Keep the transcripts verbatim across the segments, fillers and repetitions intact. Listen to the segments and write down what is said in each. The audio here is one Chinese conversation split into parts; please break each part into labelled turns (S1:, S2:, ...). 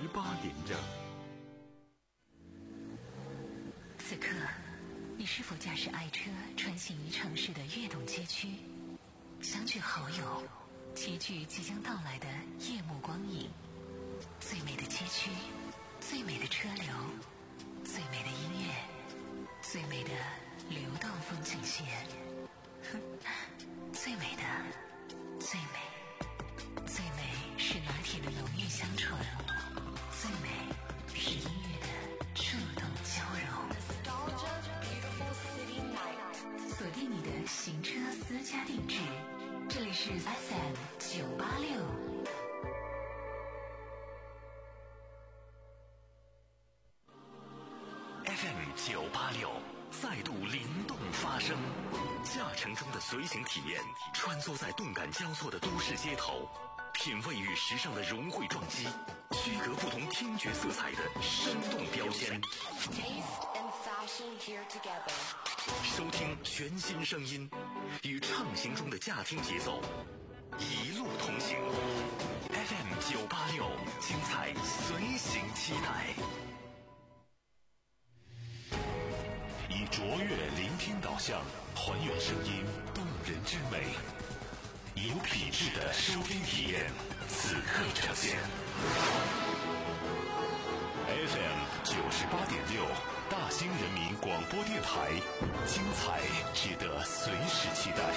S1: 八连着。
S2: 此刻，你是否驾驶爱车穿行于城市的跃动街区，相聚好友，齐聚即将到来的夜幕光影？最美的街区，最美的车流，最美的音乐，最美的流动风景线。最美的，最美，最美是拿铁的浓郁香醇，最美是音乐的触动交融。锁定你的行车私家定制，这里是 F M 九八六。
S3: F M 九八六再度灵动发声，驾乘中的随行体验，穿梭在动感交错的都市街头，品味与时尚的融汇撞击，区隔不同听觉色彩的生动标签。收听全新声音，与畅行中的驾听节奏，一路同行。F M 九八六，精彩随行期待。以卓越聆听导向，还原声音动人之美，以有品质的收听体验，此刻呈现。F M 九十八点六，大兴人民广播电台，精彩值得随时期待。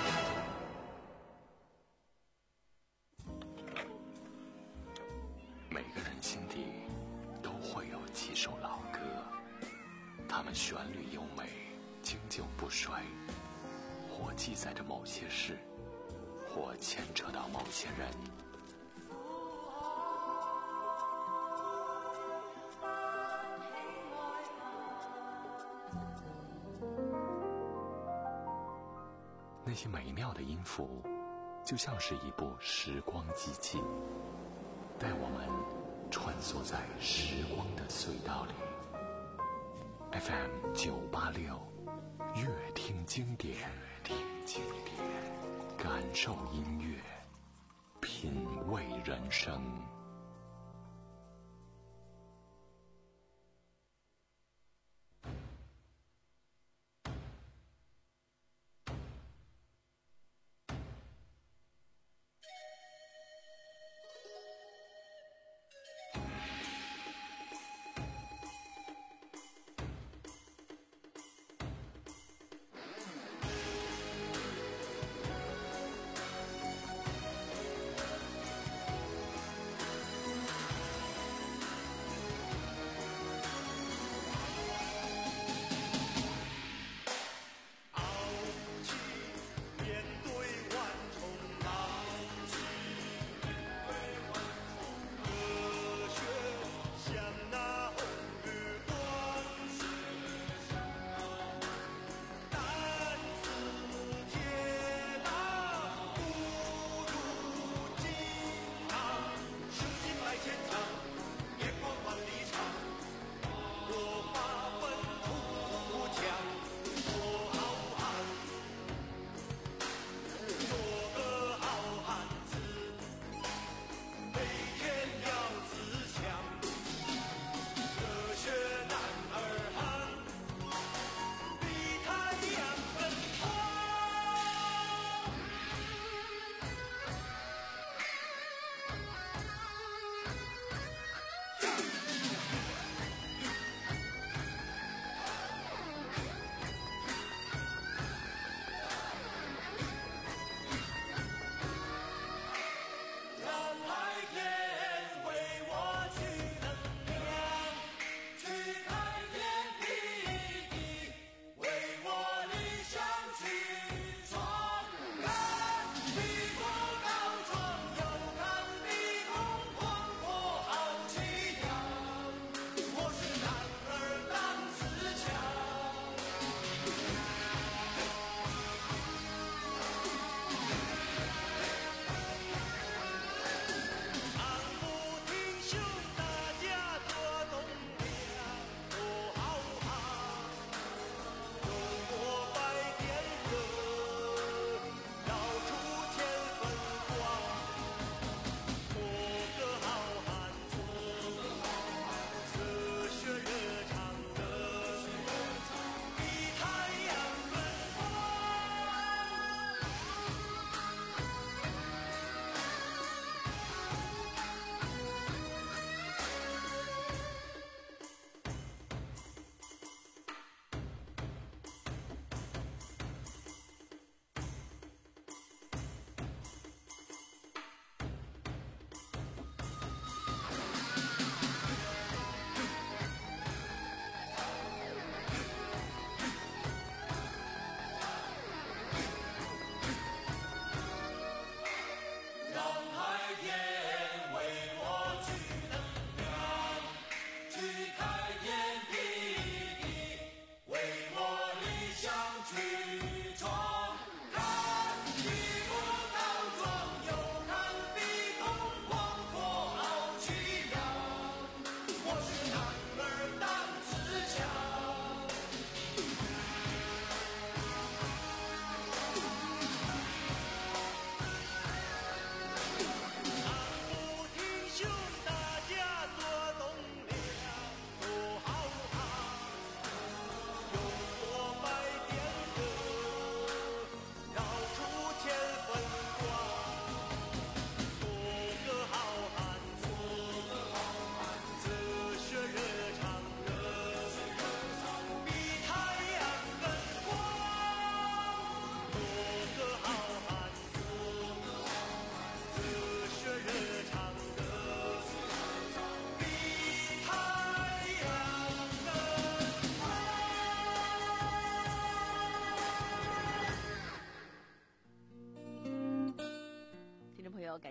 S3: 每个人心底都会有几首老歌，它们旋律优美，经久不衰，或记载着某些事，或牵扯到某些人。那些美妙的音符，就像是一部时光机器，带我们穿梭在时光的隧道里。F M 九八六，乐听经典，乐听经典，感受音乐，品味人生。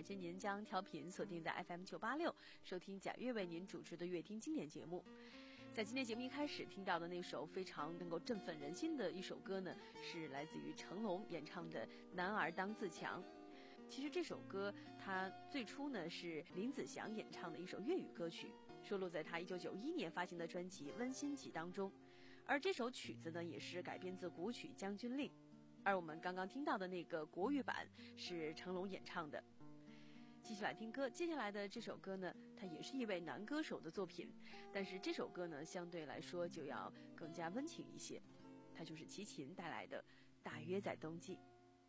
S1: 谢您将调频锁定在 F M 九八六，收听贾月为您主持的乐听经典节目。在今天节目一开始听到的那首非常能够振奋人心的一首歌呢，是来自于成龙演唱的《男儿当自强》。其实这首歌它最初呢是林子祥演唱的一首粤语歌曲，收录在他一九九一年发行的专辑《温馨集》当中。而这首曲子呢也是改编自古曲《将军令》，而我们刚刚听到的那个国语版是成龙演唱的。继续来听歌，接下来的这首歌呢，它也是一位男歌手的作品，但是这首歌呢相对来说就要更加温情一些，它就是齐秦带来的《大约在冬季》。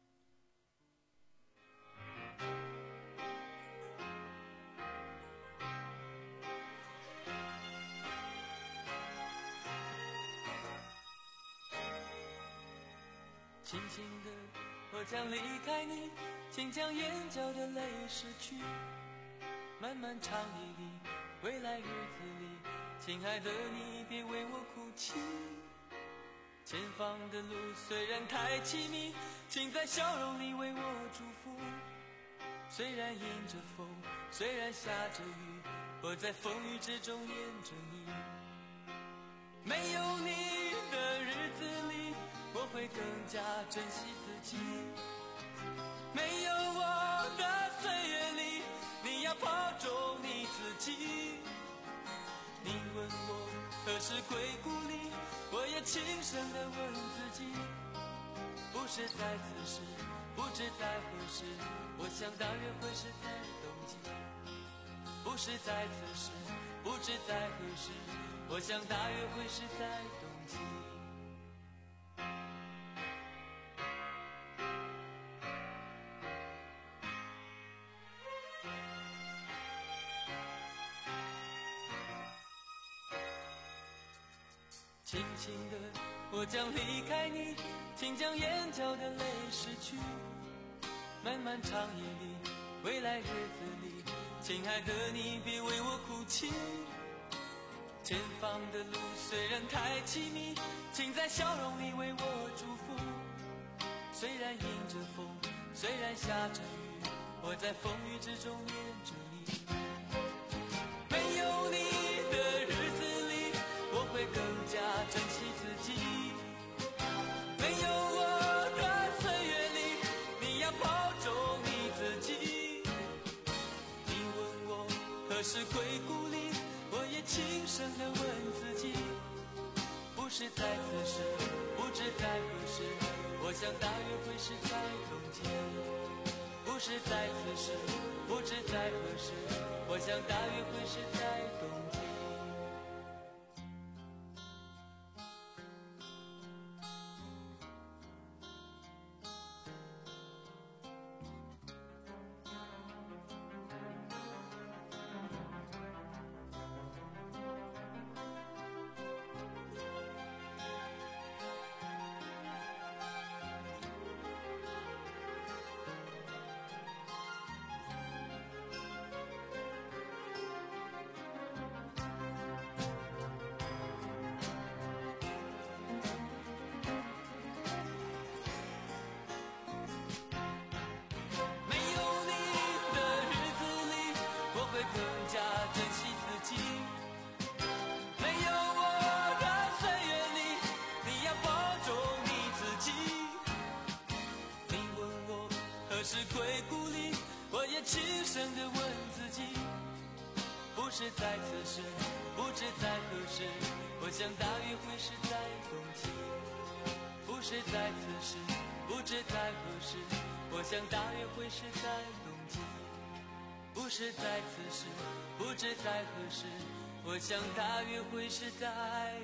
S4: 轻轻的，我将离开你，请将眼角的泪拭去。漫漫长夜里，未来日子里，亲爱的你别为我哭泣。前方的路虽然太凄迷，请在笑容里为我祝福。虽然迎着风，虽然下着雨，我在风雨之中念着你。没有你的日子里，我会更加珍惜自己。没有我的岁月里，你要保重你自己。你问我何时归故里，我也轻声地问自己。不是在此时，不知在何时，我想大约会是在冬季。不是在此时，不知在何时，我想大约会是在冬季。轻轻的，我将离开你，请将眼角的泪拭去。漫漫长夜里，未来日子里，亲爱的你别为我哭泣。前方的路虽然太凄迷，请在笑容里为我祝福。虽然迎着风，虽然下着雨，我在风雨之中念着你。没有你的日子里，我会更加珍惜自己。没有我的岁月里，你要保重你自己。你问我何时归故里，我也轻声地问自己。不是在此时，不知在何时，我想大约会是在冬季。不是在此时，不知在何时，我想大约会是在冬季。是归故里，我也轻声地问自己。不是在此时，不知在何时，我想大约会是在冬季。不是在此时，不知在何时，我想大约会是在冬季。不是在此时，不知在何时，我想大约会是在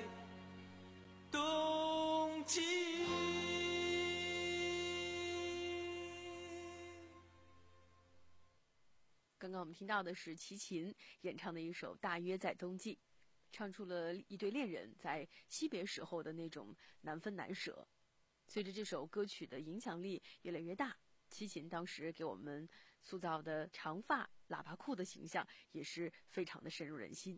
S4: 冬季。
S1: 刚刚我们听到的是齐秦演唱的一首《大约在冬季》，唱出了一对恋人在惜别时候的那种难分难舍。随着这首歌曲的影响力越来越大，齐秦当时给我们塑造的长发喇叭裤的形象也是非常的深入人心。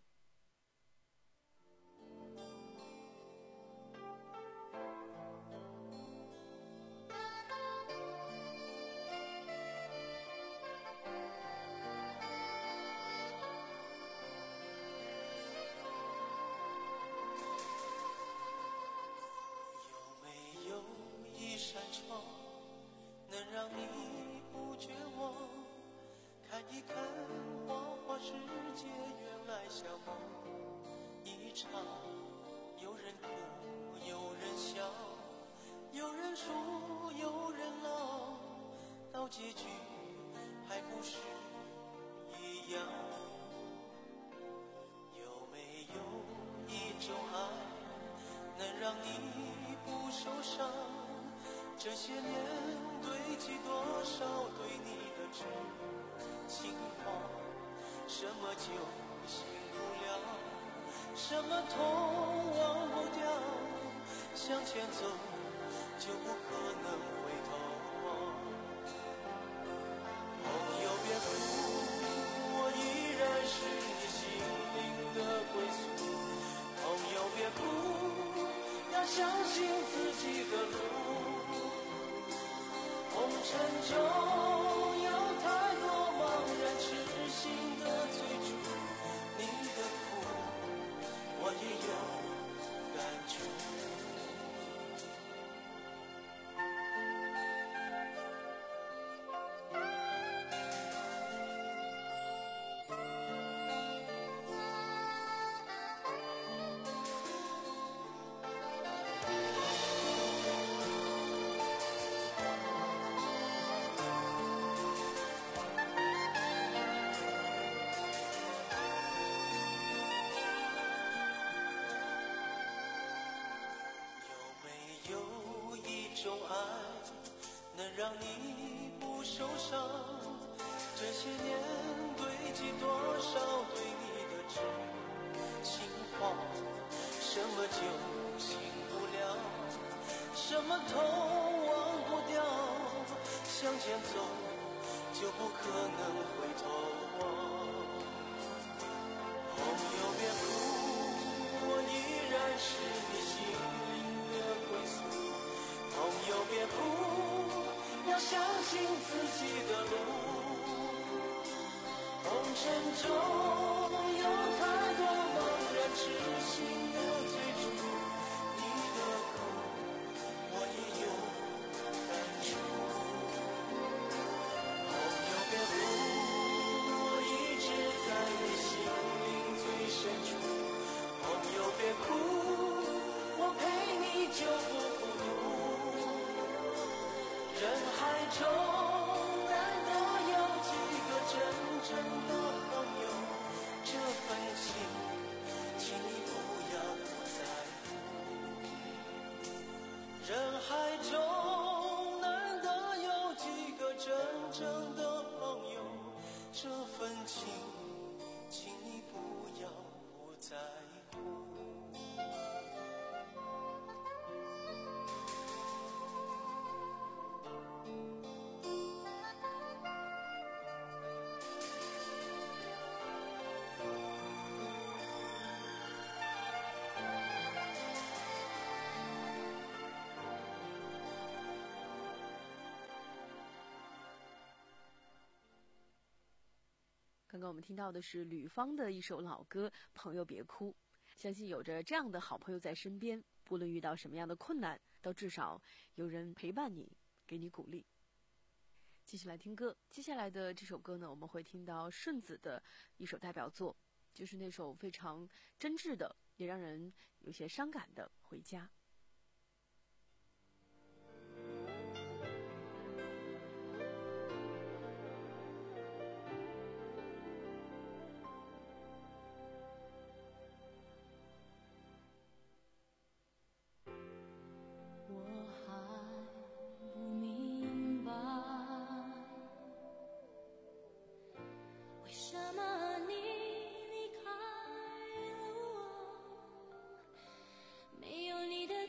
S4: 来像梦一场，有人哭有人笑，有人输有人老，到结局还不是一样。有没有一种爱能让你不受伤？这些年堆积多少对你的痴情话，什么酒醒不了，什么痛忘不掉，向前走就不可能回头望。朋友别哭，我依然是你心灵的归宿。朋友别哭，要相信自己的路。红尘中有太多茫然痴心的追逐，你的苦我也有感触。让你不受伤，这些年堆积多少对你的痴情话，什么酒醒不了，什么痛忘不掉，向前走就不可能回头望。朋友别哭，我依然是你心灵的归宿。朋友别哭，要相信自己的路。红尘中有太多茫然痴心的追逐，你的苦我也有感触。朋友别哭，我一直在你心灵最深处。朋友别哭，我陪你就不孤独。人海中难得有几个真正的朋友，这份情请你不要不在乎。人海中难得有几个真正的朋友，这份情请你不要不在乎。
S1: 刚刚我们听到的是吕方的一首老歌《朋友别哭》，相信有着这样的好朋友在身边，不论遇到什么样的困难，都至少有人陪伴你，给你鼓励。继续来听歌，接下来的这首歌呢，我们会听到顺子的一首代表作，就是那首非常真挚的，也让人有些伤感的《回家》。
S5: 没有你的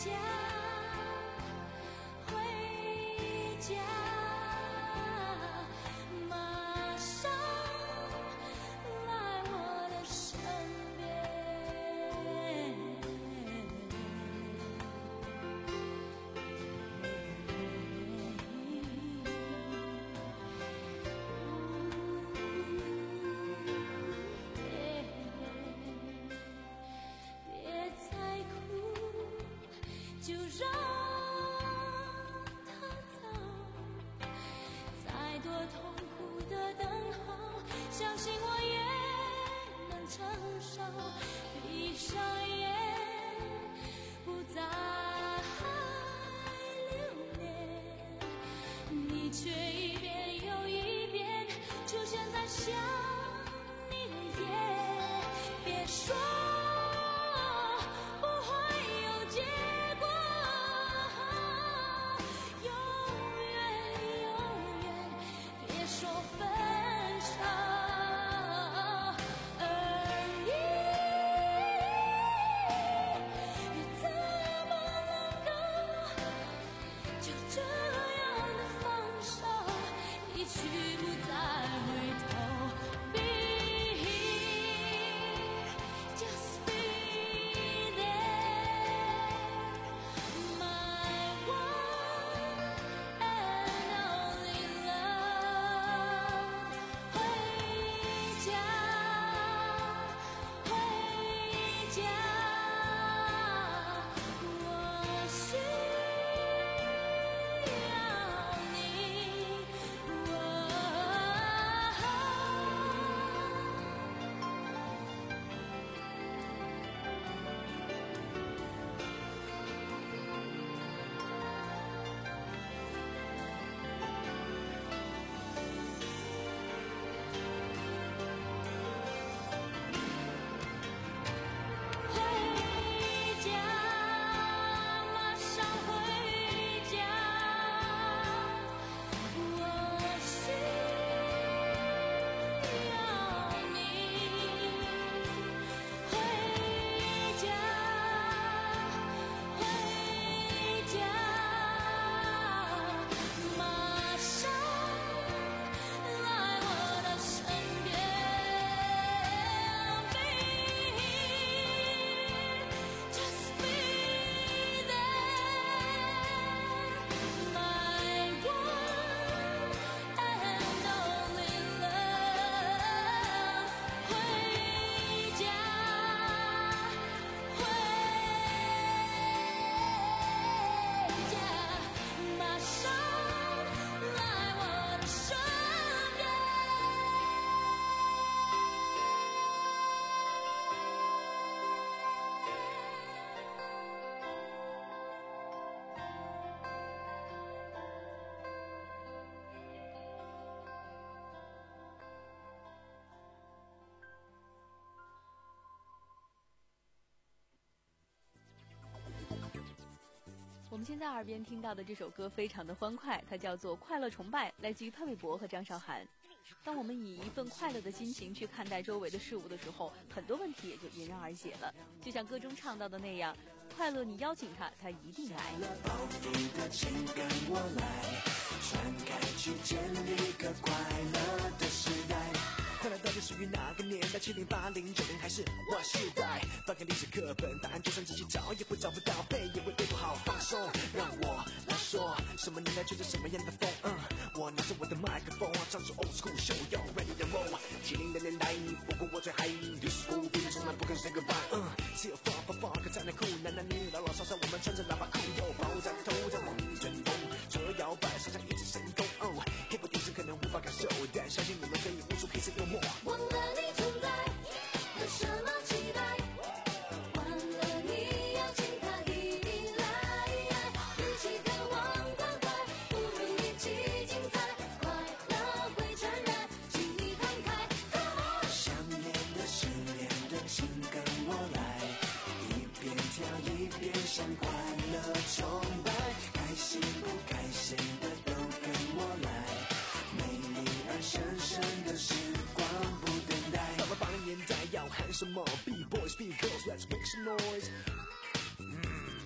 S1: 我们现在耳边听到的这首歌非常的欢快，它叫做《快乐崇拜》，来自于潘玮柏和张韶涵。当我们以一份快乐的心情去看待周围的事物的时候，很多问题也就迎刃而解了。就像歌中唱到的那样，快乐你邀请他，他一定来。
S5: 报复的情跟我来，传开去建立个快乐的时代。快乐到底属于哪个年代？七零八零九零还是 Y 世代？翻开历史课本，答案就算自己找也会找不到，背也会背不好。放松，让我来说，什么年代吹着什么样的风？嗯，我拿着我的麦克风，唱出 old school show yo ready to roll。七零的年代，不过我最嗨，历史不变，从来不肯 say goodbye。嗯，只有 funk funk funk 在那酷，男男女女老老少少，我们穿着喇叭裤，又爆炸头在梦里旋风，左右摇摆，上下一直神功。哦，黑白电视可能无法感受，但相信你们可以悟出黑色幽默。
S6: 忘了你存在，有什么期待？忘了你邀请他一定来，一起跟往快快，不如一起精彩，快乐会传染，请你看开。
S5: 想念的、失恋的，请跟我来，一边跳一边向快乐崇拜，开心不开心的都跟我来，美丽而神圣的时光不等待。到了八零年代要喊什么 ？B boys, B girls, let's make some noise。嗯，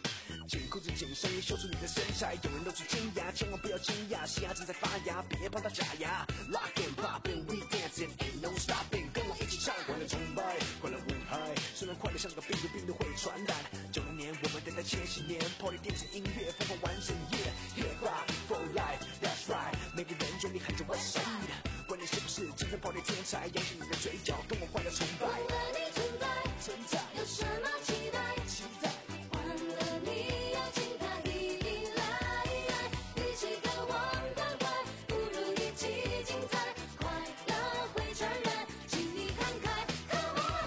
S5: 紧，裤子紧身衣秀出你的身材。有人露出尖牙，千万不要惊讶，西牙正在发芽，别怕它假牙。Lock and popping, we dancing, ain't no stopping， 跟我一起唱，快乐崇拜，快乐舞嗨。虽然快乐像个病毒，病毒会传染。九零年我们等待千禧年 ，Party 电子音乐疯狂完整夜 ，Hip Hop for life, that's right， 每个人用力喊着 West Side， 管你是不是真正 Party 天才，扬起你的嘴角，跟我快乐崇拜。
S6: 忘了你存在，
S5: 存在，
S6: 有什么期待？
S5: 期待。
S6: 忘了你要请它一定来，与其渴望关怀，不如一起精彩。快乐会传染，请你看开 ，Come on！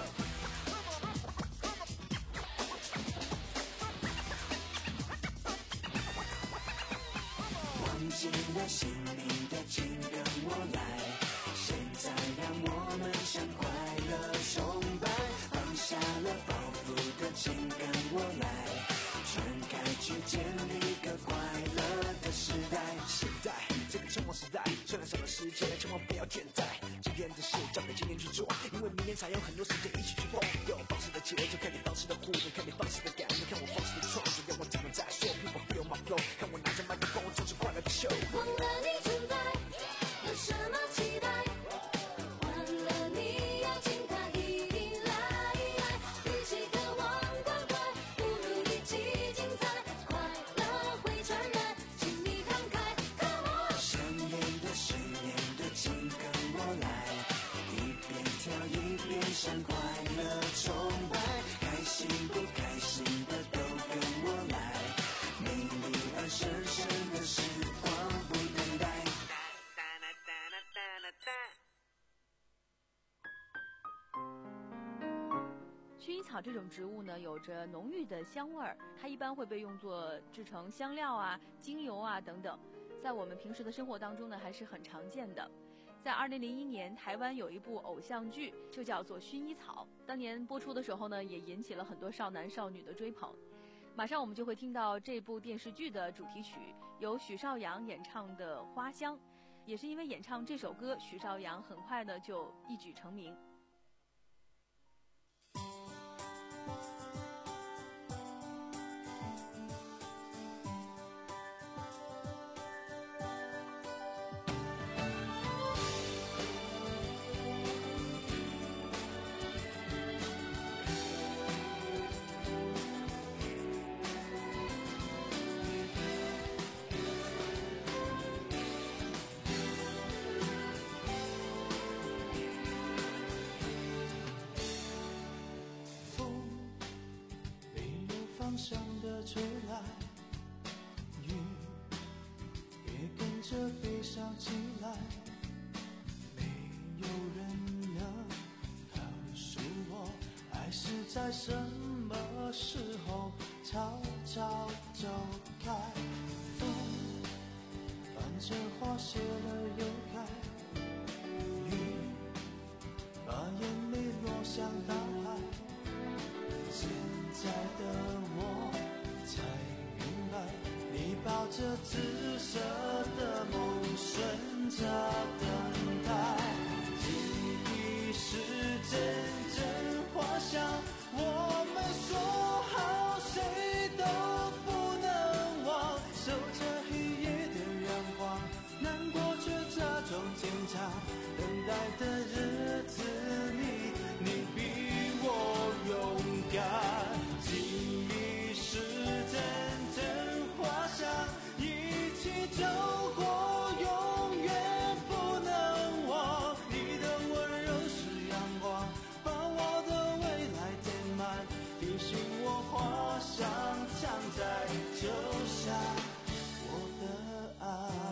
S5: 忘记了姓名的，请跟我来。现在让我们向快乐崇拜，放下了包袱的，请跟我来，传开去建立个快乐的时代。现在这个匆忙时代，虽然少了时间，千万不要倦怠。今天的事交给今天去做，因为明天才有很多时间一起去疯。有方式的节奏，看你方式的互动，看你方式的感动，看我方式的创作，让我怎么再说 ？People feel my flow， 看我拿着麦克风，唱出快乐的秀。
S6: 忘了你存在，有什么期待？忘了你要请它一定来，与其渴望关怀，不如一起精彩。快乐会传染，请你看开 ，Come on！
S5: 想念的、失恋的，请跟我来，一边跳一边向快乐崇拜，开心不开心的都跟我来，美丽而神圣的时光不等待。
S1: 薰衣草这种植物呢，有着浓郁的香味儿，它一般会被用作制成香料啊、精油啊等等，在我们平时的生活当中呢，还是很常见的。在二零零一年，台湾有一部偶像剧，就叫做《薰衣草》，当年播出的时候呢，也引起了很多少男少女的追捧。马上我们就会听到这部电视剧的主题曲，由许绍洋演唱的《花香》，也是因为演唱这首歌，许绍洋很快的就一举成名。
S7: 方向的吹来，雨也跟着悲伤起来，没有人能告诉我，爱是在什么时候悄悄走开。风伴着花谢了又开，雨把眼泪落向大海，现在的我才明白，你抱着紫色的梦，顺着等待。记忆是阵阵花香，我们说好谁都不能忘。守着黑夜的阳光，难过却假装坚强。等待的日子里，你比我勇敢。记忆是阵阵花香，一起走过，永远不能忘。你的温柔是阳光，把我的未来填满，提醒我花香藏在就下我的爱。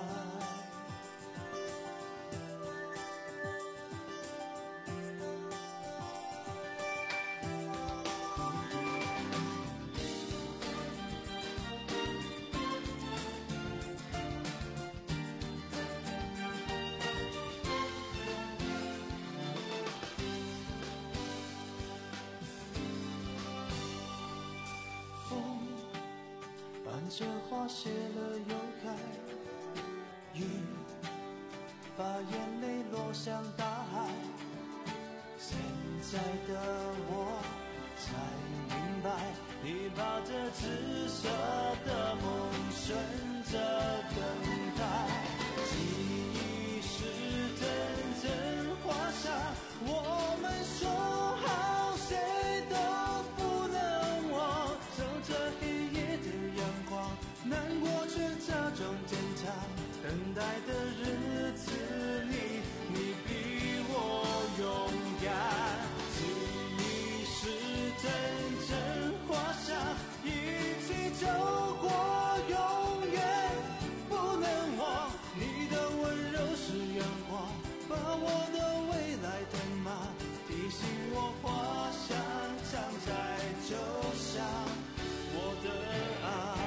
S7: 这花谢了又开，雨把眼泪落向大海。现在的我才明白，你你抱着紫色的梦，顺着等待。记忆是阵阵花香，我们说好谁都不能忘。守着黑夜的阳光，难过却假装坚强。等待的日子里，你比我勇敢。记忆是阵阵花香，一起走过永远不能忘。你的温柔是阳光，把我的未来填满，提醒我花香常在，就像我的爱。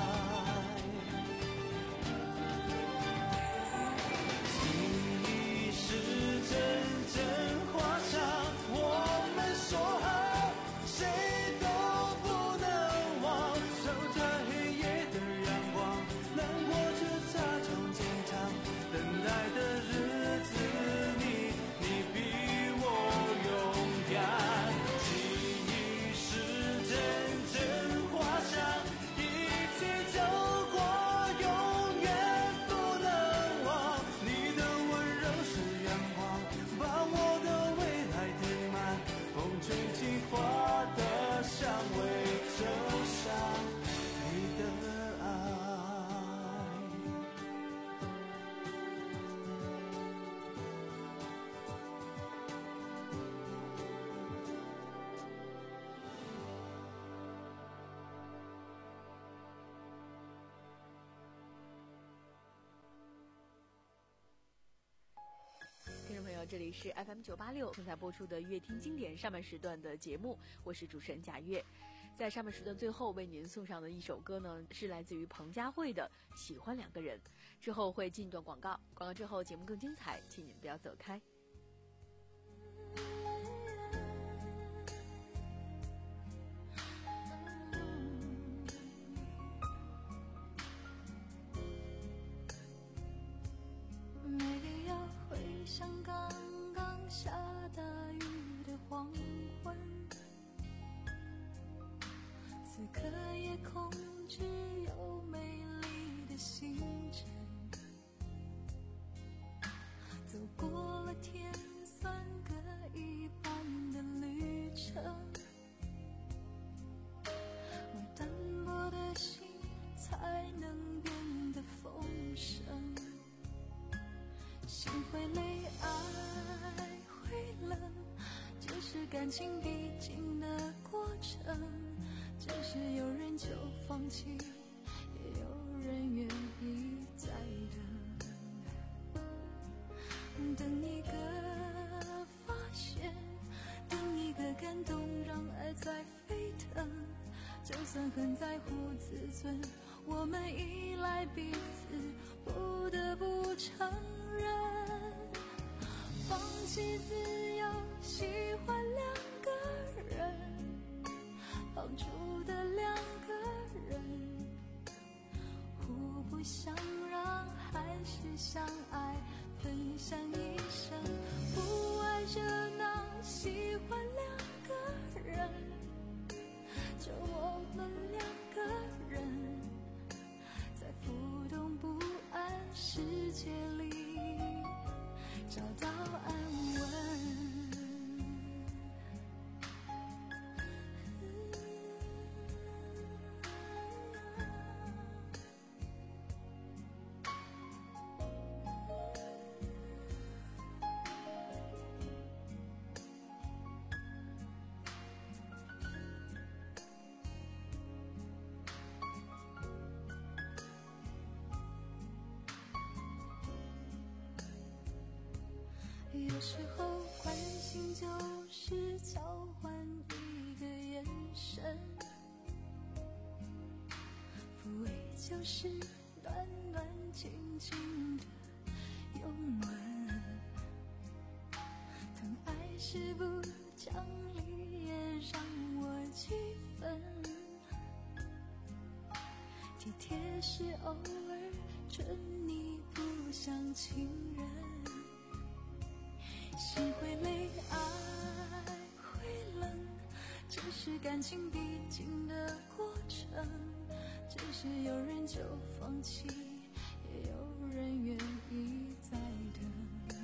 S7: 记忆是阵阵花香，我们说好谁都不能忘。守着黑夜的阳光，难过却假装坚强。等待的日子里，你比我勇敢。记忆是阵阵花香，一起走过永远不能忘。你的温柔是阳光，把我的未来填满。风吹起花的香味，就像你的爱。
S1: 听众朋友，这里是 F M 九八六正在播出的乐听经典上半时段的节目，我是主持人贾月。在上半时段最后为您送上的一首歌呢，是来自于彭佳慧的《喜欢两个人》。之后会进一段广告，广告之后节目更精彩，请你们不要走开。
S6: 没必要回想刚刚下大雨的黄昏，此刻夜空只有美丽的星辰，走过了天算各一半的旅程，我单薄的心才能变得丰盛。心会累，爱会冷，这是感情必经的过程。只是有人就放弃，也有人愿意再等。等一个发现，等一个感动，让爱在沸腾。就算很在乎自尊，我们依赖彼此，不得不承认，放弃自由，喜欢两个人，绑住的两个人，互不相让，还是相爱，分享一生，不爱热闹，喜欢两个人，就我们两个人，在浮动不安世界里找到安稳。有时候关心就是交换一个眼神，抚慰就是暖暖静静的拥吻，疼爱是不讲理也让我气愤，体贴是偶尔准你不像情人，心会累，爱会冷，这是感情必经的念就放弃，也有人愿意再等，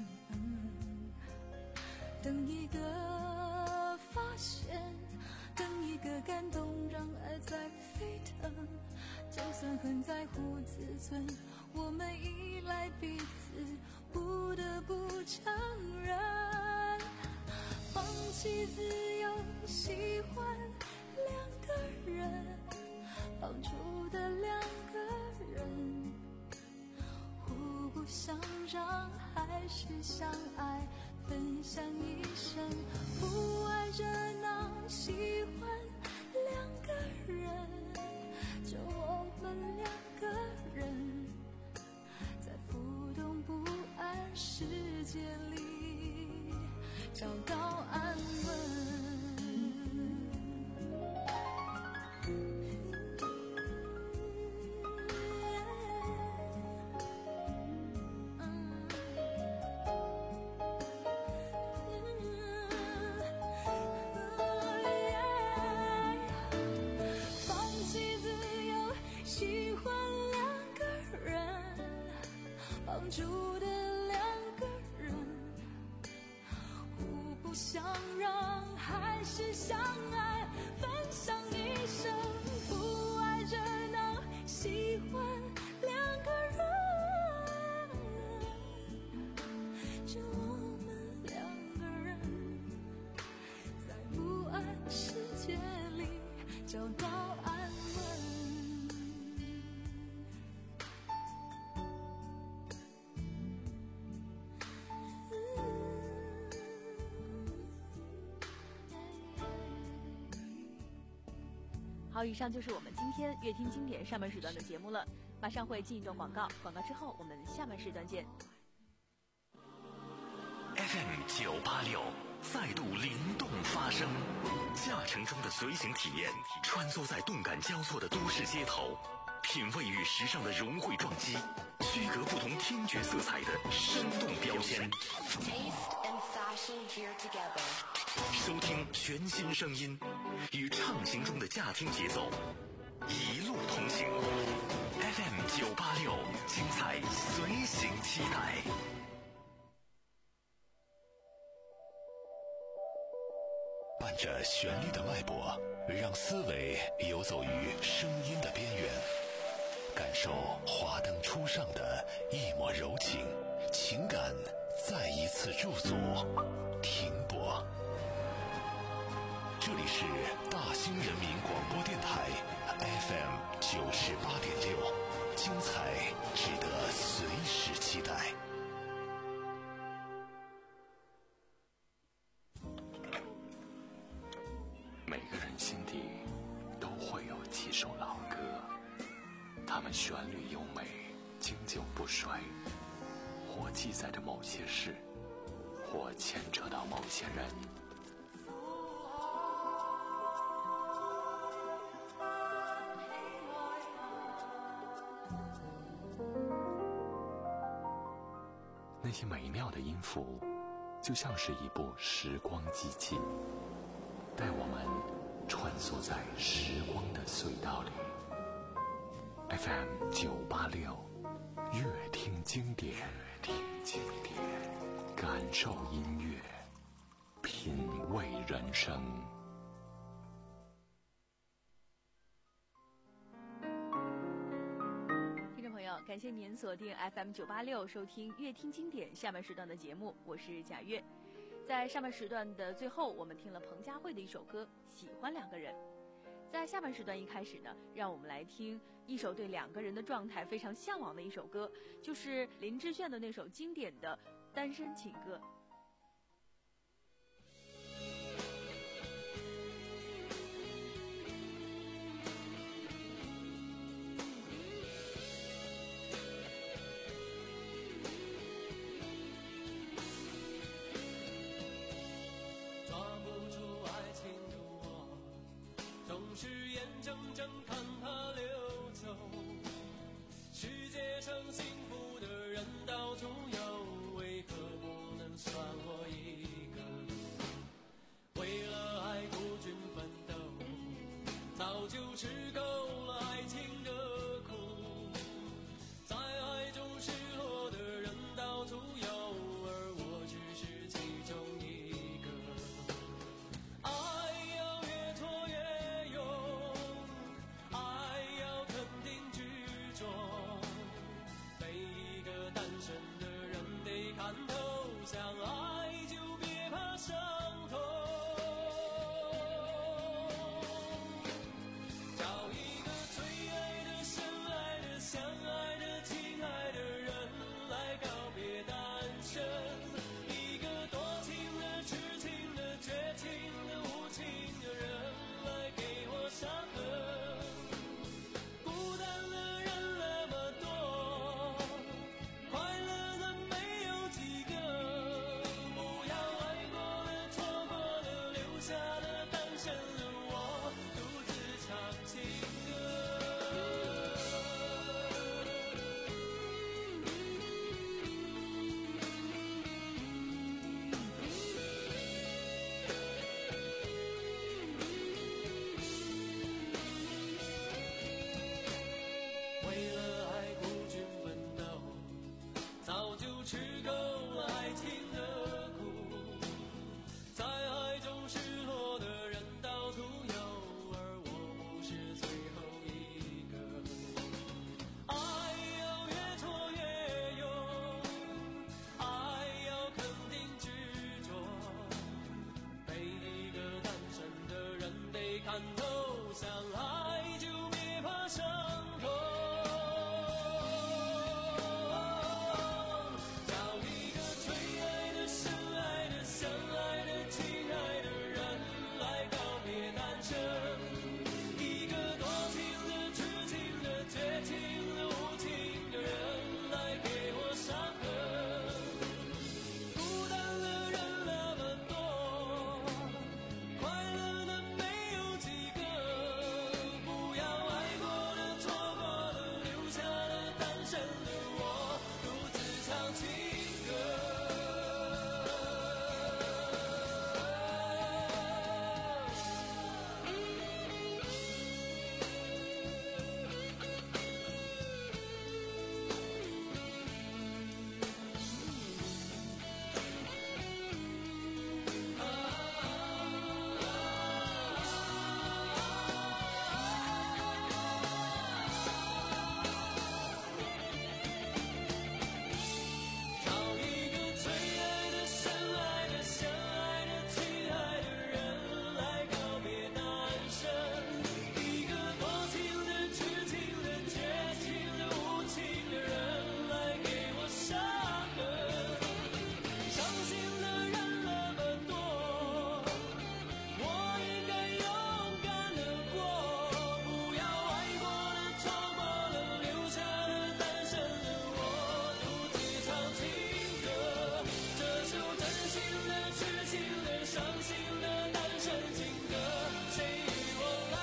S6: 等一个发现，等一个感动，让爱在沸腾。就算很在乎自尊，我们依赖彼此，不得不承认，放弃自由，喜欢两个人，绑住的两个人，互不相让，还是相爱，分享一生，不爱热闹，喜欢两个人，就我们两个人，在浮动不安世界里找到安稳。绑住的两个人，互不相让，还是相爱，分享一生，不爱热闹，喜欢两个人，就我们两个人，在不安世界里找到安稳。
S1: 好，以上就是我们今天乐听经典上半时段的节目了，马上会进一段广告，广告之后我们下半时段见。
S3: F M 九八六再度灵动发声，驾乘中的随行体验，穿梭在动感交错的都市街头，品味与时尚的融汇撞击，区隔不同听觉色彩的生动标签。收听全新声音，与畅行中的驾听节奏，一路同行。F M 九八六，精彩随行期待。伴着旋律的脉搏，让思维游走于声音的边缘，感受华灯初上的一抹柔情，情感再一次驻足停泊。这里是大兴人民广播电台 F M 九十八点六，精彩值得随时期待。每个人心底都会有几首老歌，它们旋律优美，经久不衰，或记载着某些事，或牵扯到某些人。那些美妙的音符，就像是一部时光机器，带我们穿梭在时光的隧道里。F M 九八六，乐听经典，乐听经典，感受音乐，品味人生。
S1: 感谢您锁定 F M 九八六收听乐听经典下半时段的节目，我是贾月。在上半时段的最后，我们听了彭佳慧的一首歌《喜欢两个人》。在下半时段一开始呢，让我们来听一首对两个人的状态非常向往的一首歌，就是林志炫的那首经典的《单身情歌》。
S4: 早就吃够了爱情的苦。 相爱就别怕伤痛，找一个最爱的、深爱的、相爱的、亲爱的人来告别单身，一个多情的、痴情的、绝情的、无情的人来给我伤痕。孤单的人那么多，快乐的没有几个，不要爱过了、错过了、留下了单身的我，独自唱情歌。为了爱孤军奋斗，早就吃够了爱情的苦，在爱中失落的人到处有，而我不是最后一个。爱要越挫越勇，爱要肯定执着，被一个单身的人得看透，相爱就别怕伤痛。找一个最爱的、深爱的、相爱的、亲爱的人来告别单身，一个多情的、痴情的、绝情的、无情的人来给我伤痕。孤单的人那么多，快乐的没有几个，不要爱过了、错过了、留下了单身的我，独自唱情歌。找一个最爱的、深爱的、相爱的、亲爱的人来告别单身，一个多情的、痴情的、绝情的、无情的人来给我伤痕。伤心的人那么多，我应该勇敢地过，不要爱过了、错过了、留下了单身的我，独自唱情歌。这首真心的、痴情的、伤心的单身情歌，谁与我来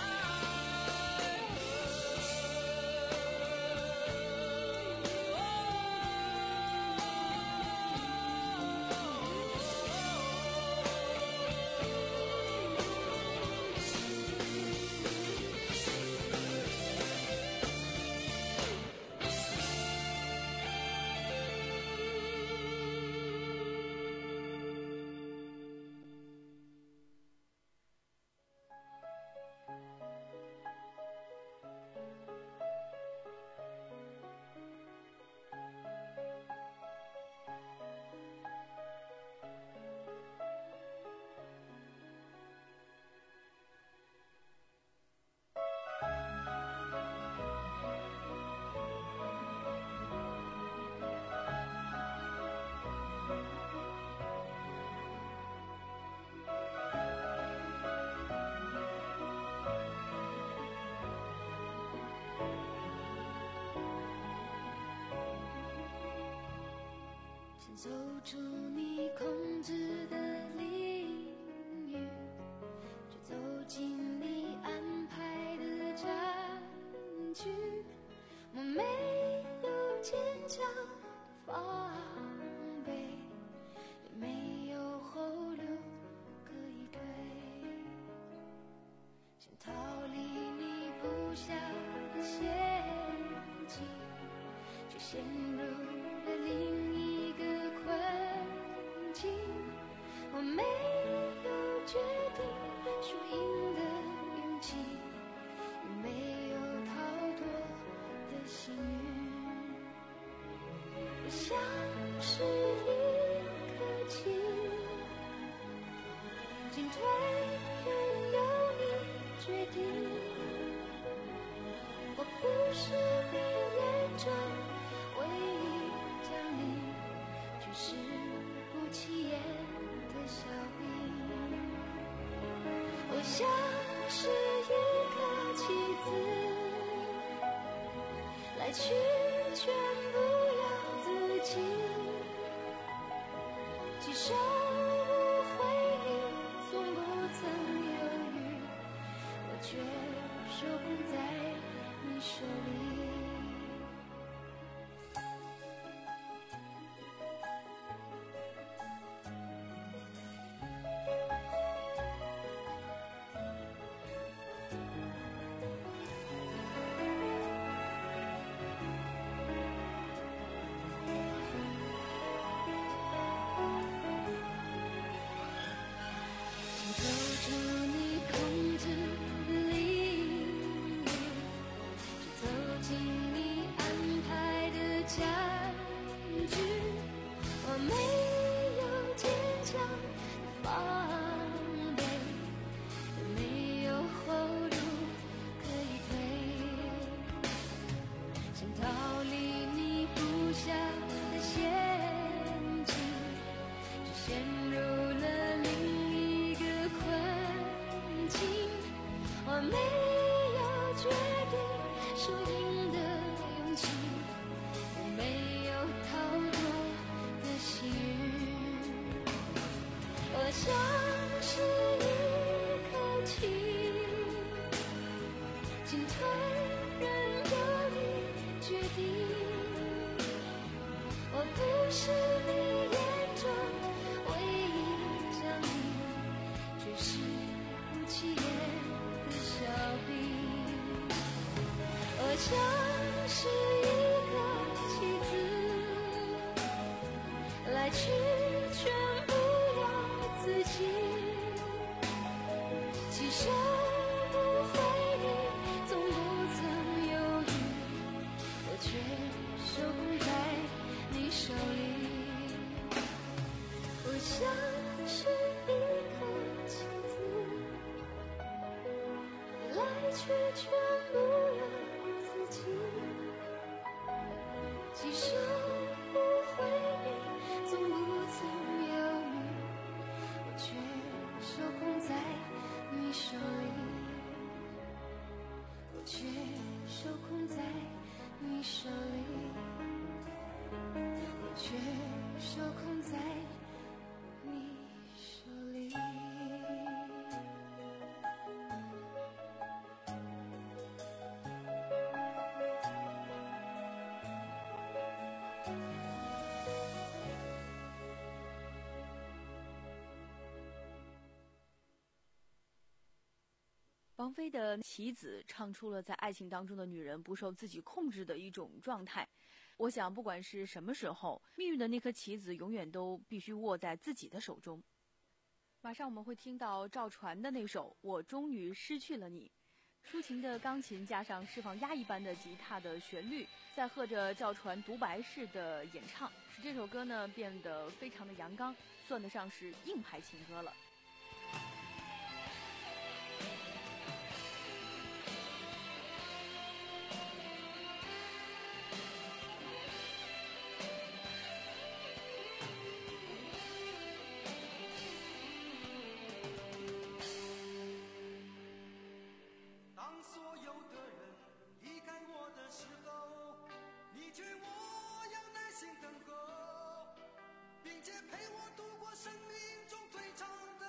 S6: 走出你控制的领域，就走进你安排的战局。我没有坚强的防备，也没有后路可以退，想逃离你布下的陷阱，却陷入了另一个困境。我没有决定输赢的勇气，也没有逃脱的幸运。我像是一颗退任由你决定。我不是你眼中唯一将你举世不起眼的小兵。我像是一个棋子，来去全不由自己，几手无回你从不曾犹豫，我却手捧在你手里。走出你控制的领域，去走进你安排的战局。我没有坚强的防备，也没有后路可以退，想逃离你布下的陷阱，却陷入了另一个困境。我没有决定输赢的勇气，我没有逃脱的幸运。我像是一颗棋，进退任由你决定。我不是你眼中唯一将你举世不起眼的小兵。我像是一个棋子，来去全不由自己，几手不回你从不曾犹豫，我却手捧在你手里。我像是一颗棋子，来去全不由自己，几手不回你从不曾犹豫，我却手捧在你手里，我却手捧在你手里，我却手捧在你手里。
S1: 王菲的《棋子》唱出了在爱情当中的女人不受自己控制的一种状态。我想，不管是什么时候，命运的那颗棋子永远都必须握在自己的手中。马上我们会听到赵传的那首《我终于失去了你》，抒情的钢琴加上释放压抑般的吉他的旋律，再和着赵传独白式的演唱，使这首歌呢变得非常的阳刚，算得上是硬派情歌了。
S7: 当所有的人离开我的时候，你劝我要耐心等候，并且陪我度过生命中最长的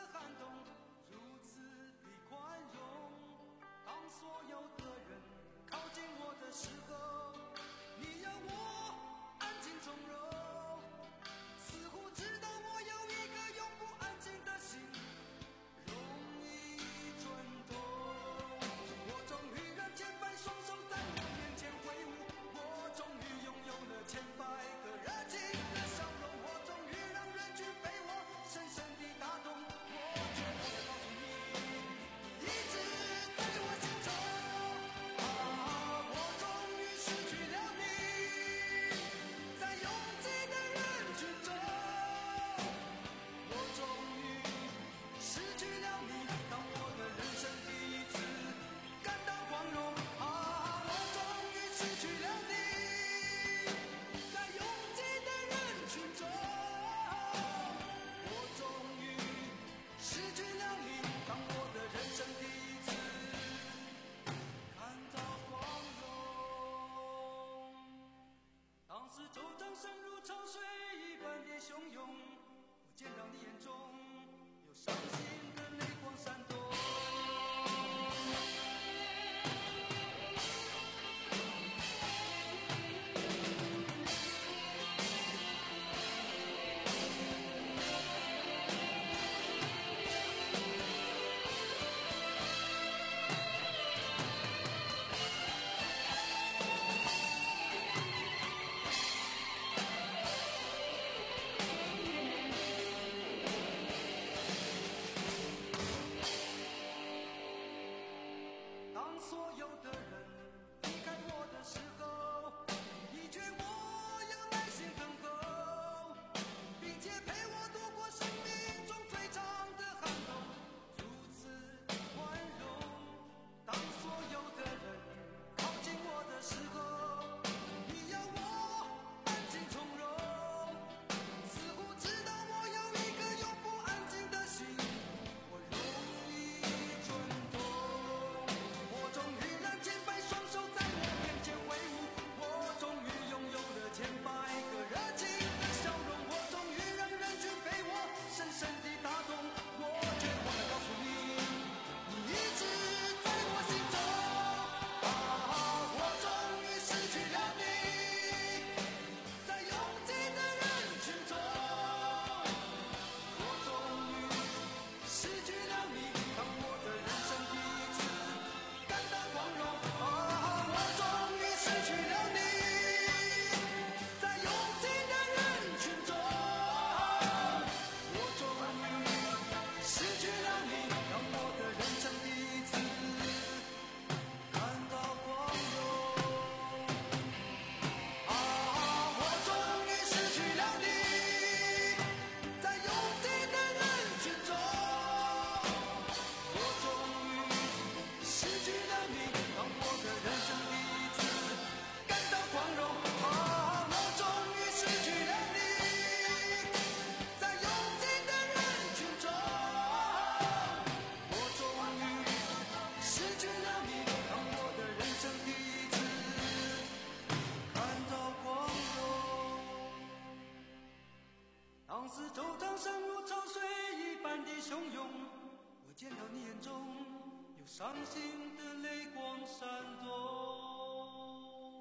S7: 伤心的泪光闪动。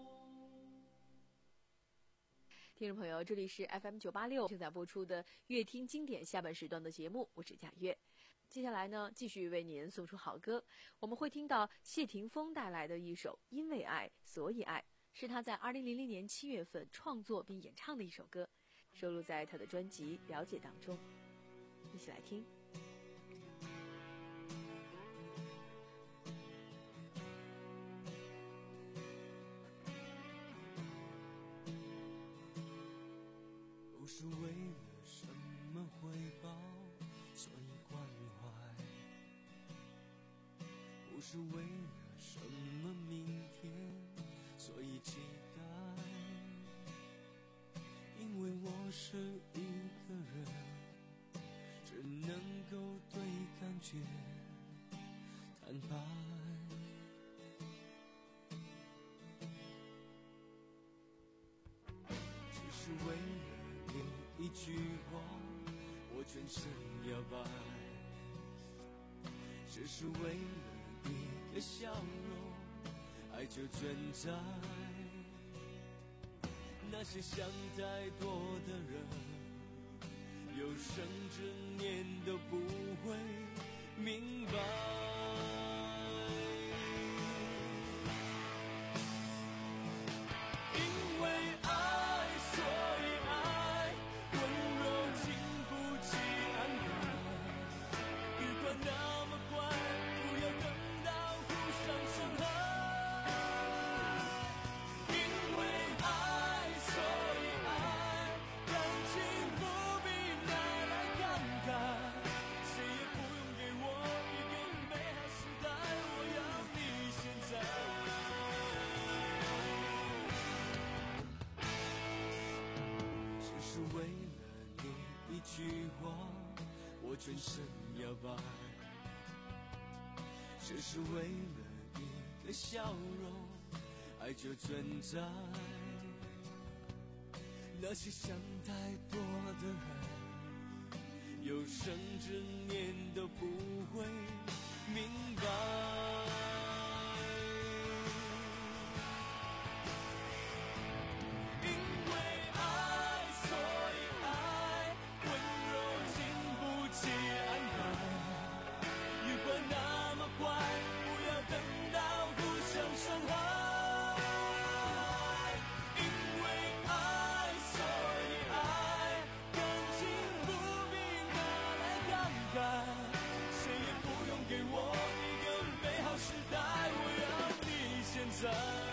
S1: 听众朋友，这里是 F M 九八六正在播出的乐听经典下半时段的节目，我是贾月。接下来呢，继续为您送出好歌。我们会听到谢霆锋带来的一首《因为爱所以爱》，是他在二零零零年七月份创作并演唱的一首歌，收录在他的专辑《了解》当中。一起来听。
S7: 不是为了什么回报，所以关怀；不是为了什么明天，所以期待。因为我是一个人，只能够对感觉坦白。只是为了一句话，我全身摇摆，只是为了一个笑容，爱就存在。那些想太多的人，有生之年都不会明白。因为爱，所以爱，温柔经不起安排。余光那么快，不要等到互相伤害。因为爱，所以爱，感情不必拿来感慨。谁也不用给我一个美好时代，我要你现在。只是为了你一句话，我全身摇摆，只是为了一个笑容，爱就存在。那些想太多的人，有生之年都不会明白。因为爱，所以爱，温柔经不起安排。余光那么快，不要等到互相伤害。因为爱，所以爱，感情不必拿来感慨。谁也不用给我一个美好时代，我要你现在。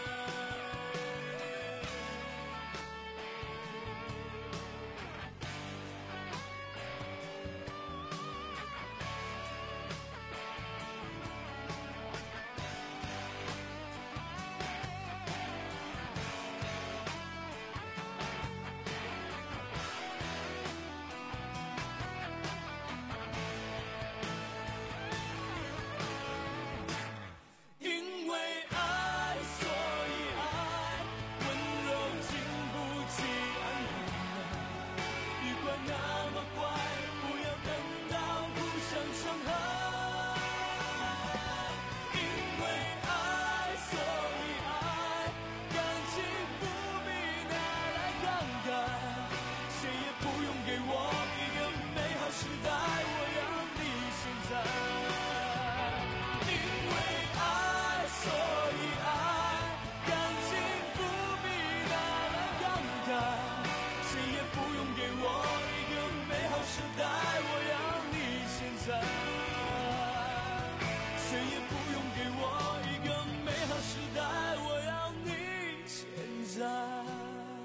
S7: 因为爱，所以爱，温柔经不起安排。余光那么快，不要等到互相伤害。因为爱，所以爱，感情不必拿来感慨。谁也不用给我一个美好时代，我要你现在。因为爱，所以爱，感情不必拿来感慨。谁也不用给我一个美好时代，我要你现在。谁也不用给我一个美好时代，我要你现在。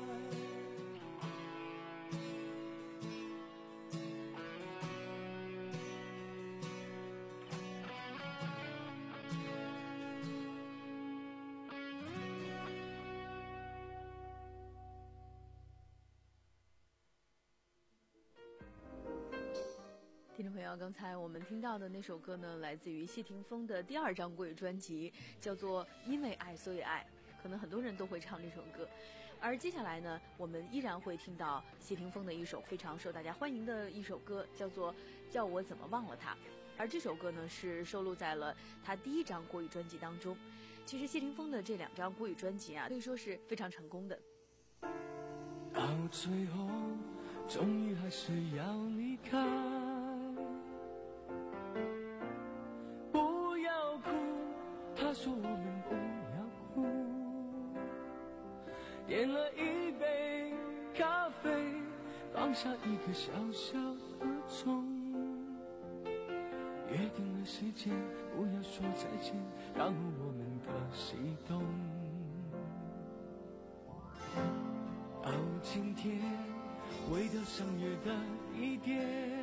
S1: 听众朋友，刚才我们听到的那首歌呢，来自于谢霆锋的第二张国语专辑，叫做《因为爱所以爱》，可能很多人都会唱这首歌。而接下来呢，我们依然会听到谢霆锋的一首非常受大家欢迎的一首歌，叫做《叫我怎么忘了他》。 而这首歌呢是收录在了他第一张国语专辑当中。其实谢霆锋的这两张国语专辑啊，可以说是非常成功的。
S7: 到最后终于还是要离开，不要哭，他说我们不要哭，点了一杯咖啡，放下一个小小的钟，约定了时间，不要说再见，然后我们各西东。到今天回到相约的地点，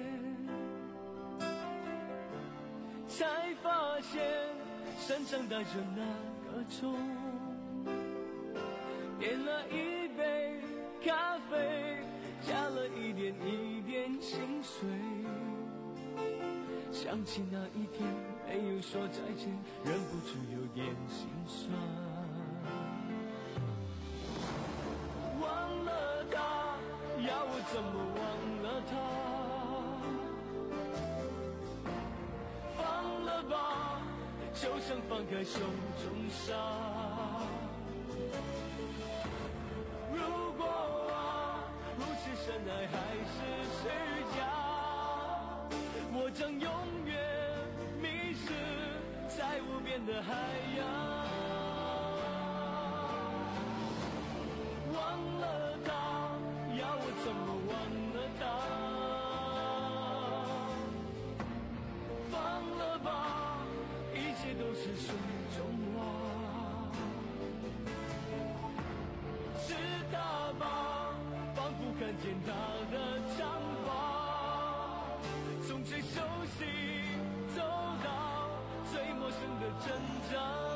S7: 才发现身上带着那个钟，点了一杯咖啡，加了一点一点心碎，想起那一天没有说再见，忍不住有点心酸。忘了他，要我怎么忘了他？放了吧，就像放开手中沙。如果啊，如此深爱还是虚假，我将永远迷失在无边的海洋。忘了他，要我怎么忘了他？放了吧，一切都是水中花。是他吧，仿佛看见他的长发，从最熟悉走到最陌生的挣扎。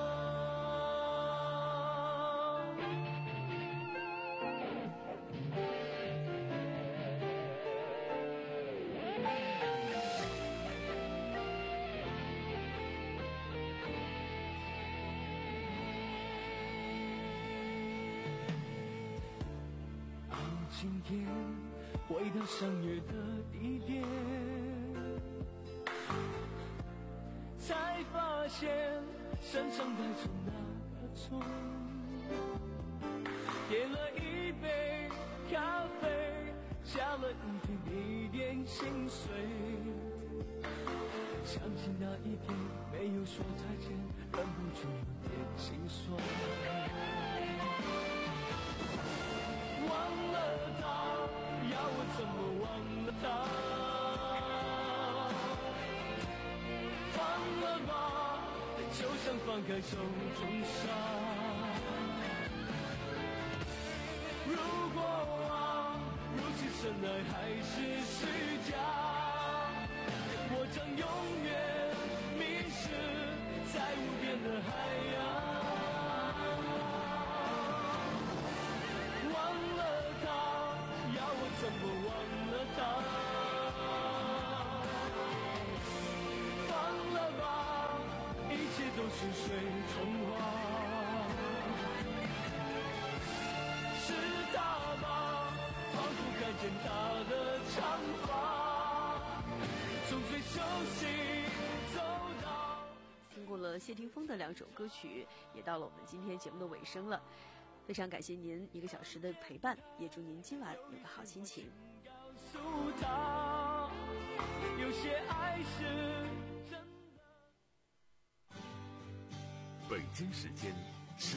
S7: 今天回到相约的地点，才发现身上带着那个钟，点了一杯咖啡，加了一点一点心碎，想起那一天没有说再见，忍不住有点心酸。忘了他，要我怎么忘了他？放了吧，就像放开手中沙。如果啊，如此深爱还是虚假，我将永远迷失在无边的海洋。怎么忘了他？放了吧，一切都是水中花。是他吧，仿佛看见他的长发，从最熟悉走到。
S1: 经过了谢霆锋的两首歌曲，也到了我们今天节目的尾声了。非常感谢您一个小时的陪伴，也祝您今晚有个好心情。
S7: 告诉他，有些爱是真的。
S3: 北京时间